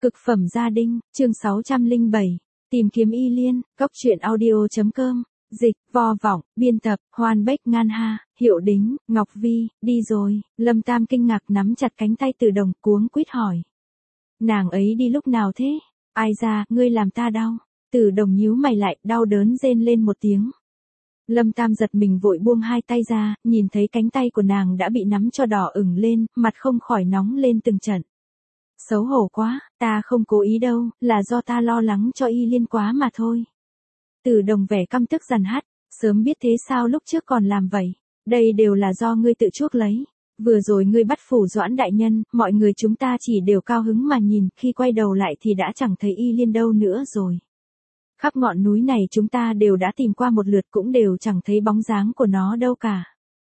Cực phẩm gia đình, chương 607. Tìm kiếm Y Liên, Cốc truyện audio.com. Dịch, Vo Vọng, biên tập, Hoan Bách Ngan Ha, hiệu đính, Ngọc Vi, đi rồi. Lâm Tam kinh ngạc nắm chặt cánh tay Từ Đồng, cuống quýt hỏi. Nàng ấy đi lúc nào thế? Ai ra, ngươi làm ta đau. Từ Đồng nhíu mày lại, đau đớn rên lên một tiếng. Lâm Tam giật mình vội buông hai tay ra, nhìn thấy cánh tay của nàng đã bị nắm cho đỏ ửng lên, mặt không khỏi nóng lên từng trận. Xấu hổ quá, ta không cố ý đâu, là do ta lo lắng cho Y Liên quá mà thôi. Từ Đồng vẻ căm tức dằn hắt, sớm biết thế sao lúc trước còn làm vậy, đây đều là do ngươi tự chuốc lấy. Vừa rồi ngươi bắt Phủ Doãn đại nhân, mọi người chúng ta chỉ đều cao hứng mà nhìn, khi quay đầu lại thì đã chẳng thấy Y Liên đâu nữa rồi. Khắp ngọn núi này chúng ta đều đã tìm qua một lượt cũng đều chẳng thấy bóng dáng của nó đâu cả.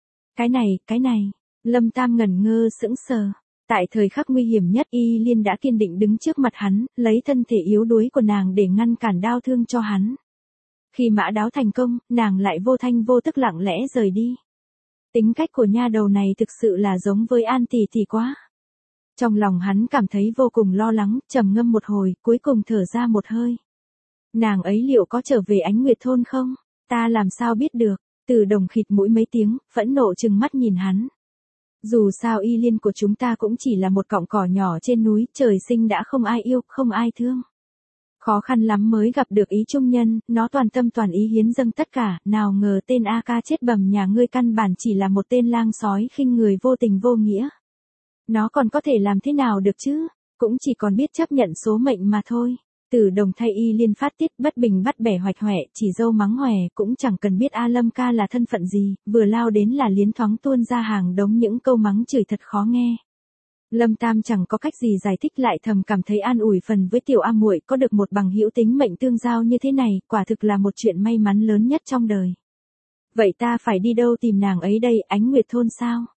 Cái này, Lâm Tam ngẩn ngơ sững sờ. Tại thời khắc nguy hiểm nhất Y Liên đã kiên định đứng trước mặt hắn, lấy thân thể yếu đuối của nàng để ngăn cản đau thương cho hắn. Khi mã đáo thành công, nàng lại vô thanh vô tức lặng lẽ rời đi. Tính cách của nha đầu này thực sự là giống với An tỷ tỷ quá. Trong lòng hắn cảm thấy vô cùng lo lắng, trầm ngâm một hồi, cuối cùng thở ra một hơi. Nàng ấy liệu có trở về Ánh Nguyệt thôn không? Ta làm sao biết được? Từ Đồng khịt mũi mấy tiếng, phẫn nộ trừng mắt nhìn hắn. Dù sao Y Liên của chúng ta cũng chỉ là một cọng cỏ nhỏ trên núi, trời sinh đã không ai yêu, không ai thương. Khó khăn lắm mới gặp được ý trung nhân, nó toàn tâm toàn ý hiến dâng tất cả, nào ngờ tên A Ca chết bầm nhà ngươi căn bản chỉ là một tên lang sói khinh người vô tình vô nghĩa. Nó còn có thể làm thế nào được chứ, cũng chỉ còn biết chấp nhận số mệnh mà thôi. Từ Đồng thay Y Liên phát tiết bất bình bắt bẻ hoạch hoẹ, chỉ dâu mắng hòe, cũng chẳng cần biết A Lâm ca là thân phận gì, vừa lao đến là liến thoáng tuôn ra hàng đống những câu mắng chửi thật khó nghe. Lâm Tam chẳng có cách gì giải thích, lại thầm cảm thấy an ủi phần với tiểu A muội, có được một bằng hữu tính mệnh tương giao như thế này, quả thực là một chuyện may mắn lớn nhất trong đời. Vậy ta phải đi đâu tìm nàng ấy đây, Ánh Nguyệt thôn sao?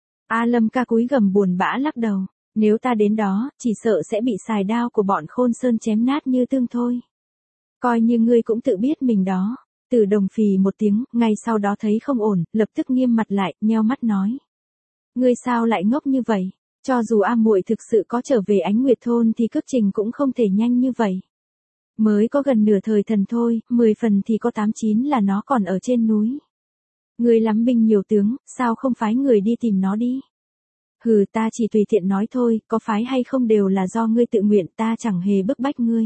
A Lâm ca cúi gằm buồn bã lắc đầu. Nếu ta đến đó, chỉ sợ sẽ bị xài đao của bọn Khôn Sơn chém nát như tương thôi. Coi như ngươi cũng tự biết mình đó. Từ Đồng phì một tiếng, ngay sau đó thấy không ổn, lập tức nghiêm mặt lại, nheo mắt nói. Ngươi sao lại ngốc như vậy? Cho dù A muội thực sự có trở về Ánh Nguyệt thôn thì cước trình cũng không thể nhanh như vậy. Mới có gần nửa thời thần thôi, 10 phần thì có 8-9 là nó còn ở trên núi. Ngươi lắm binh nhiều tướng, sao không phái người đi tìm nó đi? Hừ, ta chỉ tùy tiện nói thôi, có phái hay không đều là do ngươi tự nguyện, ta chẳng hề bức bách ngươi.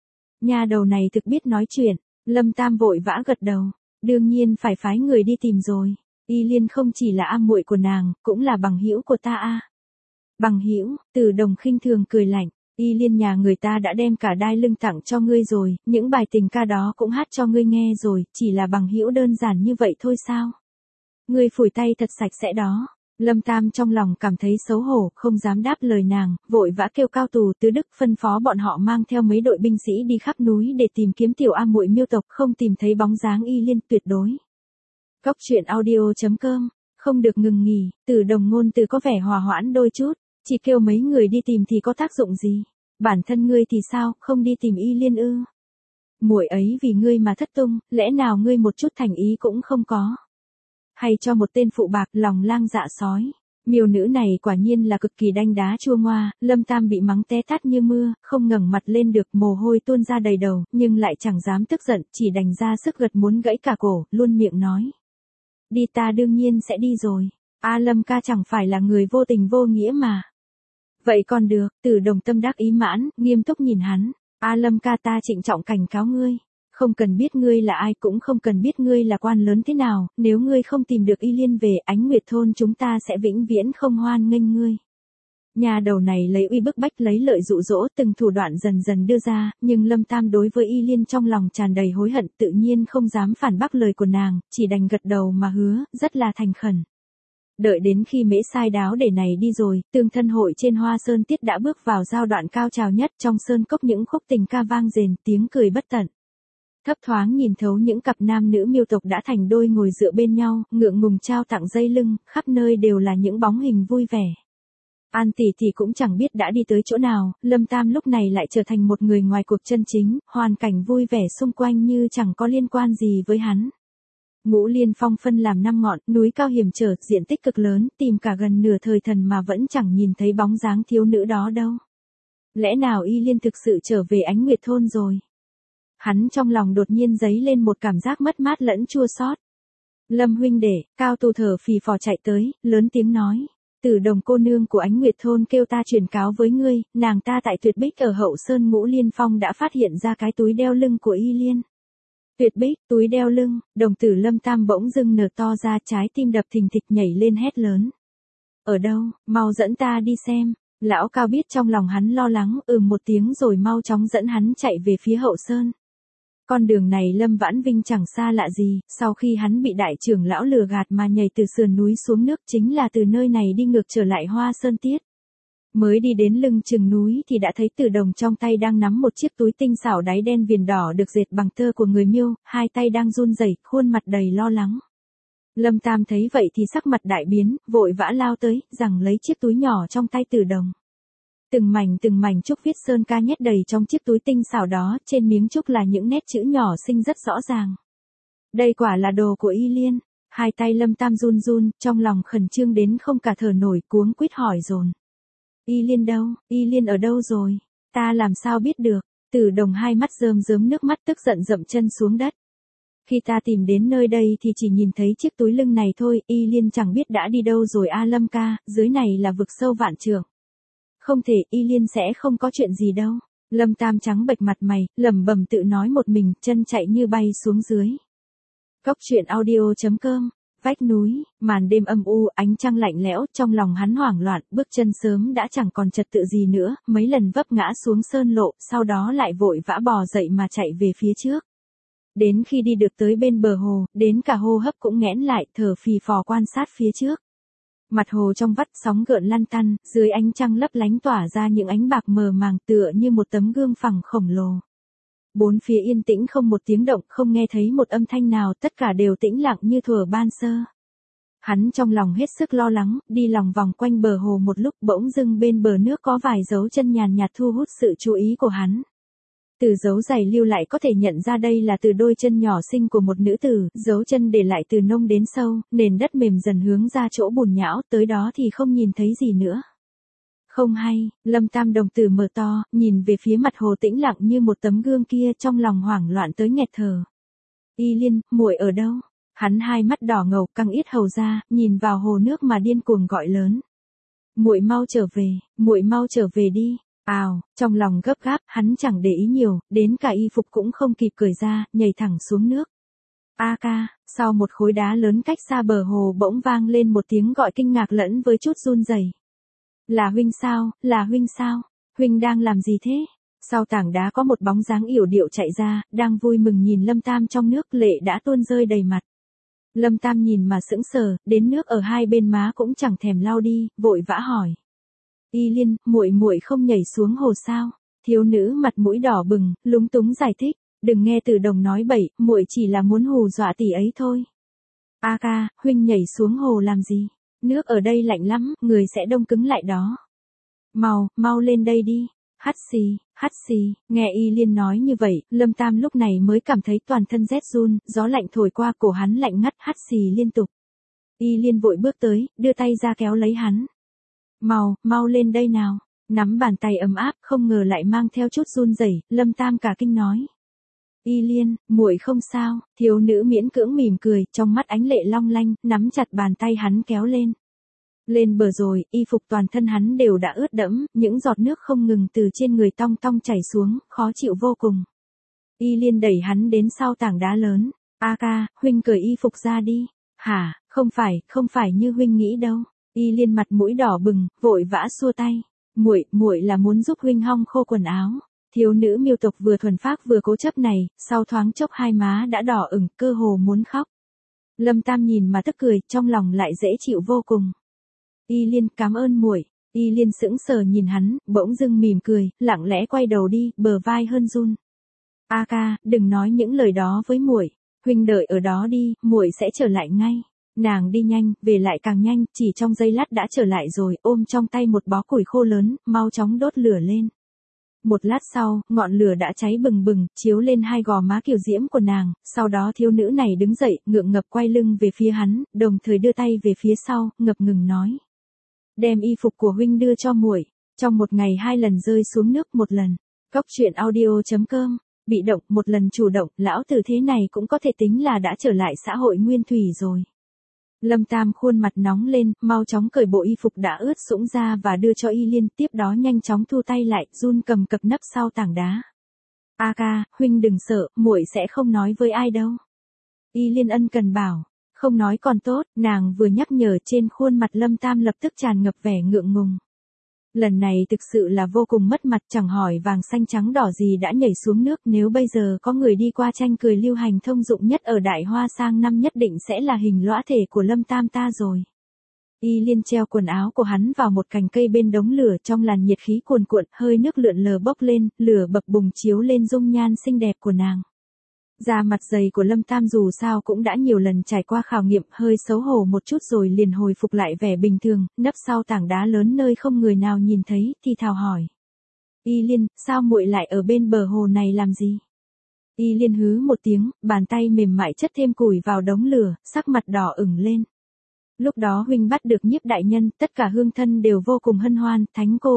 Nhà đầu này thực biết nói chuyện, Lâm Tam vội vã gật đầu, đương nhiên phải phái người đi tìm rồi. Y Liên không chỉ là A muội của nàng, cũng là bằng hữu của ta a. Bằng hữu? Từ Đồng khinh thường cười lạnh, Y Liên nhà người ta đã đem cả đai lưng tặng cho ngươi rồi, những bài tình ca đó cũng hát cho ngươi nghe rồi, chỉ là bằng hữu đơn giản như vậy thôi sao? Ngươi phủi tay thật sạch sẽ đó. Lâm Tam trong lòng cảm thấy xấu hổ, không dám đáp lời nàng, vội vã kêu cao tù Tứ Đức phân phó bọn họ mang theo mấy đội binh sĩ đi khắp núi để tìm kiếm tiểu A muội miêu tộc, không tìm thấy bóng dáng Y Liên tuyệt đối. Cốc truyện audio.com, không được ngừng nghỉ, Từ Đồng ngôn từ có vẻ hòa hoãn đôi chút, chỉ kêu mấy người đi tìm thì có tác dụng gì, bản thân ngươi thì sao, không đi tìm Y Liên ư? Muội ấy vì ngươi mà thất tung, lẽ nào ngươi một chút thành ý cũng không có? Hay cho một tên phụ bạc, lòng lang dạ sói. Miêu nữ này quả nhiên là cực kỳ đanh đá chua ngoa, Lâm Tam bị mắng té tát như mưa, không ngẩng mặt lên được, mồ hôi tuôn ra đầy đầu, nhưng lại chẳng dám tức giận, chỉ đành ra sức gật muốn gãy cả cổ, luôn miệng nói. Đi, ta đương nhiên sẽ đi rồi. A Lâm ca chẳng phải là người vô tình vô nghĩa mà. Vậy còn được, Từ Đồng tâm đắc ý mãn, nghiêm túc nhìn hắn. A Lâm ca, ta trịnh trọng cảnh cáo ngươi. Không cần biết ngươi là ai, cũng không cần biết ngươi là quan lớn thế nào, nếu ngươi không tìm được Y Liên về Ánh Nguyệt thôn chúng ta sẽ vĩnh viễn không hoan nghênh ngươi. Nhà đầu này lấy uy bức bách, lấy lợi dụ dỗ, từng thủ đoạn dần dần đưa ra, nhưng Lâm Tam đối với Y Liên trong lòng tràn đầy hối hận, tự nhiên không dám phản bác lời của nàng, chỉ đành gật đầu mà hứa, rất là thành khẩn. Đợi đến khi Mễ Sai đáo để này đi rồi, Tương Thân hội trên Hoa Sơn Tiết đã bước vào giai đoạn cao trào nhất, trong sơn cốc những khúc tình ca vang rền, tiếng cười bất tận. Thấp thoáng nhìn thấu những cặp nam nữ miêu tộc đã thành đôi ngồi dựa bên nhau, ngượng ngùng trao tặng dây lưng, khắp nơi đều là những bóng hình vui vẻ. An tỷ tỷ cũng chẳng biết đã đi tới chỗ nào, Lâm Tam lúc này lại trở thành một người ngoài cuộc chân chính, hoàn cảnh vui vẻ xung quanh như chẳng có liên quan gì với hắn. Ngũ Liên Phong phân làm 5 ngọn, núi cao hiểm trở, diện tích cực lớn, tìm cả gần nửa thời thần mà vẫn chẳng nhìn thấy bóng dáng thiếu nữ đó đâu. Lẽ nào Y Liên thực sự trở về Ánh Nguyệt thôn rồi? Hắn trong lòng đột nhiên dấy lên một cảm giác mất mát lẫn chua xót. Lâm huynh đệ, Cao Tù thở phì phò chạy tới, lớn tiếng nói. Tử Đồng cô nương của Ánh Nguyệt thôn kêu ta truyền cáo với ngươi, nàng ta tại Tuyệt Bích ở Hậu Sơn Ngũ Liên Phong đã phát hiện ra cái túi đeo lưng của Y Liên. Tuyệt Bích, túi đeo lưng, đồng tử Lâm Tam bỗng dưng nở to ra, trái tim đập thình thịch nhảy lên hét lớn. Ở đâu, mau dẫn ta đi xem. Lão Cao biết trong lòng hắn lo lắng, một tiếng rồi mau chóng dẫn hắn chạy về phía Hậu Sơn. Con đường này Lâm Vãn Vinh chẳng xa lạ gì, sau khi hắn bị đại trưởng lão lừa gạt mà nhảy từ sườn núi xuống nước chính là từ nơi này đi ngược trở lại Hoa Sơn Tiết. Mới đi đến lưng chừng núi thì đã thấy Tử Đồng trong tay đang nắm một chiếc túi tinh xảo đáy đen viền đỏ được dệt bằng tơ của người Miêu, hai tay đang run rẩy, khuôn mặt đầy lo lắng. Lâm Tam thấy vậy thì sắc mặt đại biến, vội vã lao tới, giằng lấy chiếc túi nhỏ trong tay Tử Đồng. Từng mảnh trúc viết sơn ca nhét đầy trong chiếc túi tinh xảo đó, trên miếng trúc là những nét chữ nhỏ xinh rất rõ ràng. Đây quả là đồ của Y Liên. Hai tay Lâm Tam run run, trong lòng khẩn trương đến không cả thở nổi, cuống quýt hỏi dồn. Y Liên đâu, Y Liên ở đâu rồi? Ta làm sao biết được? Tử Đồng hai mắt rơm rớm nước mắt tức giận dậm chân xuống đất. Khi ta tìm đến nơi đây thì chỉ nhìn thấy chiếc túi lưng này thôi, Y Liên chẳng biết đã đi đâu rồi a Lâm ca, dưới này là vực sâu vạn trượng. Không thể, Y Liên sẽ không có chuyện gì đâu. Lâm Tam trắng bệch mặt mày, lẩm bẩm tự nói một mình, chân chạy như bay xuống dưới. Cốc truyện audio.com. Vách núi, màn đêm âm u, ánh trăng lạnh lẽo, trong lòng hắn hoảng loạn, bước chân sớm đã chẳng còn trật tự gì nữa, mấy lần vấp ngã xuống sơn lộ, sau đó lại vội vã bò dậy mà chạy về phía trước. Đến khi đi được tới bên bờ hồ, đến cả hô hấp cũng nghẽn lại, thở phì phò quan sát phía trước. Mặt hồ trong vắt sóng gợn lăn tăn, dưới ánh trăng lấp lánh tỏa ra những ánh bạc mờ màng tựa như một tấm gương phẳng khổng lồ. Bốn phía yên tĩnh không một tiếng động, không nghe thấy một âm thanh nào, tất cả đều tĩnh lặng như thuở ban sơ. Hắn trong lòng hết sức lo lắng, đi lòng vòng quanh bờ hồ một lúc, bỗng dưng bên bờ nước có vài dấu chân nhàn nhạt thu hút sự chú ý của hắn. Từ dấu giày lưu lại có thể nhận ra đây là từ đôi chân nhỏ xinh của một nữ tử, dấu chân để lại từ nông đến sâu, nền đất mềm dần hướng ra chỗ bùn nhão, tới đó thì không nhìn thấy gì nữa. Không hay, Lâm Tam đồng tử mở to, nhìn về phía mặt hồ tĩnh lặng như một tấm gương kia, trong lòng hoảng loạn tới nghẹt thở. Y Liên, muội ở đâu? Hắn hai mắt đỏ ngầu căng yết hầu ra, nhìn vào hồ nước mà điên cuồng gọi lớn. Muội mau trở về đi. Ào, trong lòng gấp gáp, hắn chẳng để ý nhiều, đến cả y phục cũng không kịp cởi ra, nhảy thẳng xuống nước. A ca, sau một khối đá lớn cách xa bờ hồ bỗng vang lên một tiếng gọi kinh ngạc lẫn với chút run rẩy. Là huynh sao? Huynh đang làm gì thế? Sau tảng đá có một bóng dáng yểu điệu chạy ra, đang vui mừng nhìn Lâm Tam trong nước, lệ đã tuôn rơi đầy mặt. Lâm Tam nhìn mà sững sờ, đến nước ở hai bên má cũng chẳng thèm lau đi, vội vã hỏi. Y Liên, muội không nhảy xuống hồ sao? Thiếu nữ mặt mũi đỏ bừng, lúng túng giải thích, đừng nghe Tử Đồng nói bậy, muội chỉ là muốn hù dọa tỷ ấy thôi. A ca, huynh nhảy xuống hồ làm gì? Nước ở đây lạnh lắm, người sẽ đông cứng lại đó. Mau lên đây đi. Hắt xì, nghe Y Liên nói như vậy, Lâm Tam lúc này mới cảm thấy toàn thân rét run, gió lạnh thổi qua cổ hắn lạnh ngắt, hắt xì liên tục. Y Liên vội bước tới, đưa tay ra kéo lấy hắn. Mau lên đây nào. Nắm bàn tay ấm áp, không ngờ lại mang theo chút run rẩy, Lâm Tam cả kinh nói. Y Liên, muội không sao, thiếu nữ miễn cưỡng mỉm cười, trong mắt ánh lệ long lanh, nắm chặt bàn tay hắn kéo lên. Lên bờ rồi, y phục toàn thân hắn đều đã ướt đẫm, những giọt nước không ngừng từ trên người tong tong chảy xuống, khó chịu vô cùng. Y Liên đẩy hắn đến sau tảng đá lớn. A ca, huynh cởi y phục ra đi. Hả, không phải như huynh nghĩ đâu. Y Liên mặt mũi đỏ bừng, vội vã xua tay. Muội là muốn giúp huynh hong khô quần áo. Thiếu nữ Miêu tộc vừa thuần phác vừa cố chấp này, sau thoáng chốc hai má đã đỏ ửng, cơ hồ muốn khóc. Lâm Tam nhìn mà tức cười, trong lòng lại dễ chịu vô cùng. Y Liên, cảm ơn muội. Y Liên sững sờ nhìn hắn, bỗng dưng mỉm cười, lặng lẽ quay đầu đi, bờ vai hơn run. A ca, đừng nói những lời đó với muội. Huynh đợi ở đó đi, muội sẽ trở lại ngay. Nàng đi nhanh, về lại càng nhanh, chỉ trong giây lát đã trở lại rồi, ôm trong tay một bó củi khô lớn, mau chóng đốt lửa lên. Một lát sau, ngọn lửa đã cháy bừng bừng, chiếu lên hai gò má kiều diễm của nàng, sau đó thiếu nữ này đứng dậy, ngượng ngập quay lưng về phía hắn, đồng thời đưa tay về phía sau, ngập ngừng nói. Đem y phục của huynh đưa cho muội. Trong một ngày 2 lần rơi xuống nước một lần. Cóc truyện audio.com, bị động một lần chủ động, lão tử thế này cũng có thể tính là đã trở lại xã hội nguyên thủy rồi. Lâm Tam khuôn mặt nóng lên, mau chóng cởi bộ y phục đã ướt sũng ra và đưa cho Y Liên, tiếp đó nhanh chóng thu tay lại, run cầm cập nấp sau tảng đá. A ca, huynh đừng sợ, muội sẽ không nói với ai đâu. Y Liên ân cần bảo, không nói còn tốt, nàng vừa nhắc nhở trên khuôn mặt Lâm Tam lập tức tràn ngập vẻ ngượng ngùng. Lần này thực sự là vô cùng mất mặt, chẳng hỏi vàng xanh trắng đỏ gì đã nhảy xuống nước, nếu bây giờ có người đi qua tranh cười lưu hành thông dụng nhất ở Đại Hoa sang năm nhất định sẽ là hình lõa thể của Lâm Tam ta rồi. Y Liên treo quần áo của hắn vào một cành cây bên đống lửa, trong làn nhiệt khí cuồn cuộn, hơi nước lượn lờ bốc lên, lửa bập bùng chiếu lên dung nhan xinh đẹp của nàng. Da mặt dày của Lâm Tam dù sao cũng đã nhiều lần trải qua khảo nghiệm, hơi xấu hổ một chút rồi liền hồi phục lại vẻ bình thường, nấp sau tảng đá lớn nơi không người nào nhìn thấy, thì thào hỏi. Y Liên, sao muội lại ở bên bờ hồ này làm gì? Y Liên hứ một tiếng, bàn tay mềm mại chất thêm củi vào đống lửa, sắc mặt đỏ ửng lên. Lúc đó huynh bắt được Nhiếp đại nhân, tất cả hương thân đều vô cùng hân hoan, Thánh cô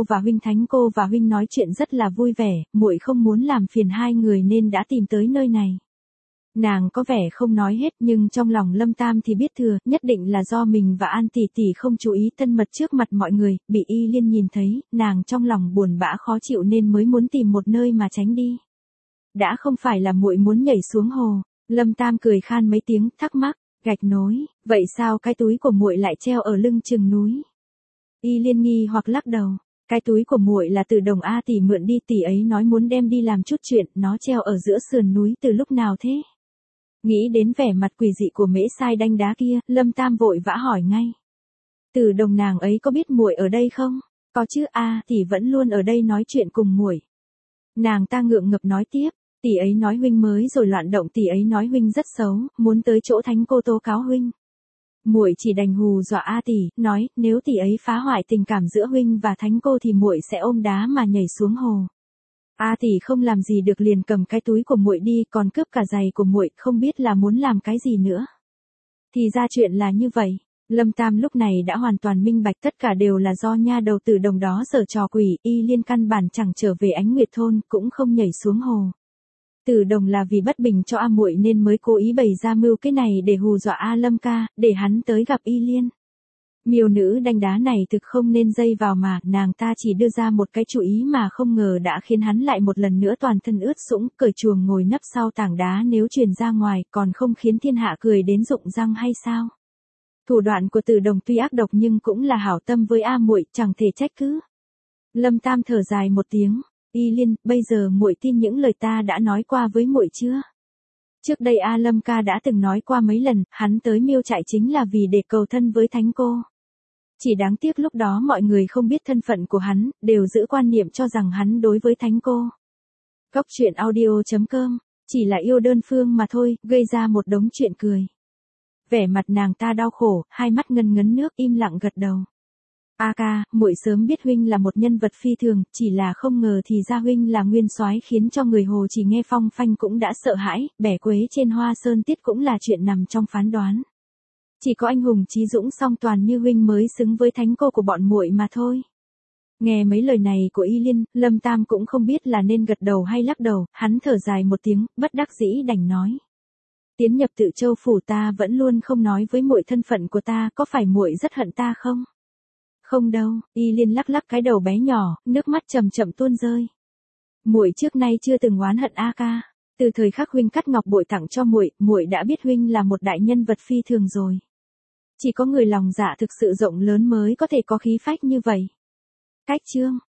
và huynh nói chuyện rất là vui vẻ, muội không muốn làm phiền hai người nên đã tìm tới nơi này. Nàng có vẻ không nói hết nhưng trong lòng Lâm Tam thì biết thừa, nhất định là do mình và An tỷ tỷ không chú ý thân mật trước mặt mọi người, bị Y Liên nhìn thấy, nàng trong lòng buồn bã khó chịu nên mới muốn tìm một nơi mà tránh đi. Đã không phải là muội muốn nhảy xuống hồ. Lâm Tam cười khan mấy tiếng, thắc mắc, gạch nối, vậy sao cái túi của muội lại treo ở lưng chừng núi? Y Liên nghi hoặc lắc đầu, cái túi của muội là từ Đồng A tỷ mượn đi, tỷ ấy nói muốn đem đi làm chút chuyện, nó treo ở giữa sườn núi từ lúc nào thế? Nghĩ đến vẻ mặt quỷ dị của Mễ Sai Đanh Đá kia, Lâm Tam vội vã hỏi ngay. Từ Đồng nàng ấy có biết muội ở đây không? Có chứ, tỷ vẫn luôn ở đây nói chuyện cùng muội. Nàng ta ngượng ngập nói tiếp, tỷ ấy nói huynh mới rồi loạn động, tỷ ấy nói huynh rất xấu, muốn tới chỗ Thánh cô tố cáo huynh. Muội chỉ đành hù dọa A tỷ, nói nếu tỷ ấy phá hoại tình cảm giữa huynh và Thánh cô thì muội sẽ ôm đá mà nhảy xuống hồ. A tỷ không làm gì được liền cầm cái túi của muội đi, còn cướp cả giày của muội, không biết là muốn làm cái gì nữa. Thì ra chuyện là như vậy. Lâm Tam lúc này đã hoàn toàn minh bạch, tất cả đều là do nha đầu Từ Đồng đó giở trò quỷ, Y Liên căn bản chẳng trở về Ánh Nguyệt thôn, cũng không nhảy xuống hồ. Từ Đồng là vì bất bình cho A muội nên mới cố ý bày ra mưu cái này để hù dọa A Lâm ca, để hắn tới gặp Y Liên. Miêu nữ Đanh Đá này thực không nên dây vào mà, nàng ta chỉ đưa ra một cái chủ ý mà không ngờ đã khiến hắn lại một lần nữa toàn thân ướt sũng, cởi chuồng ngồi nấp sau tảng đá, nếu truyền ra ngoài còn không khiến thiên hạ cười đến rụng răng hay sao? Thủ đoạn của Từ Đồng tuy ác độc nhưng cũng là hảo tâm với A muội, chẳng thể trách cứ. Lâm Tam thở dài một tiếng, Y Liên, bây giờ muội tin những lời ta đã nói qua với muội chưa? Trước đây A Lâm ca đã từng nói qua mấy lần, hắn tới Miêu trại chính là vì để cầu thân với Thánh cô. Chỉ đáng tiếc lúc đó mọi người không biết thân phận của hắn, đều giữ quan niệm cho rằng hắn đối với Thánh cô. Cóc truyện audio.com, chỉ là yêu đơn phương mà thôi, gây ra một đống chuyện cười. Vẻ mặt nàng ta đau khổ, hai mắt ngấn ngấn nước, im lặng gật đầu. A ca, muội sớm biết huynh là một nhân vật phi thường, chỉ là không ngờ thì ra huynh là nguyên soái, khiến cho người hồ chỉ nghe phong phanh cũng đã sợ hãi, bẻ quế trên Hoa Sơn Tiết cũng là chuyện nằm trong phán đoán. Chỉ có anh hùng chí dũng song toàn như huynh mới xứng với Thánh cô của bọn muội mà thôi. Nghe mấy lời này của Y Liên, Lâm Tam cũng không biết là nên gật đầu hay lắc đầu, hắn thở dài một tiếng, bất đắc dĩ đành nói. Tiến nhập Tự Châu phủ ta vẫn luôn không nói với muội thân phận của ta, có phải muội rất hận ta không? Không đâu, Y Liên lắc lắc cái đầu bé nhỏ, nước mắt chậm chậm tuôn rơi. Muội trước nay chưa từng oán hận A ca, từ thời khắc huynh cắt ngọc bội tặng cho muội, muội đã biết huynh là một đại nhân vật phi thường rồi. Chỉ có người lòng dạ thực sự rộng lớn mới có thể có khí phách như vậy. Cách chương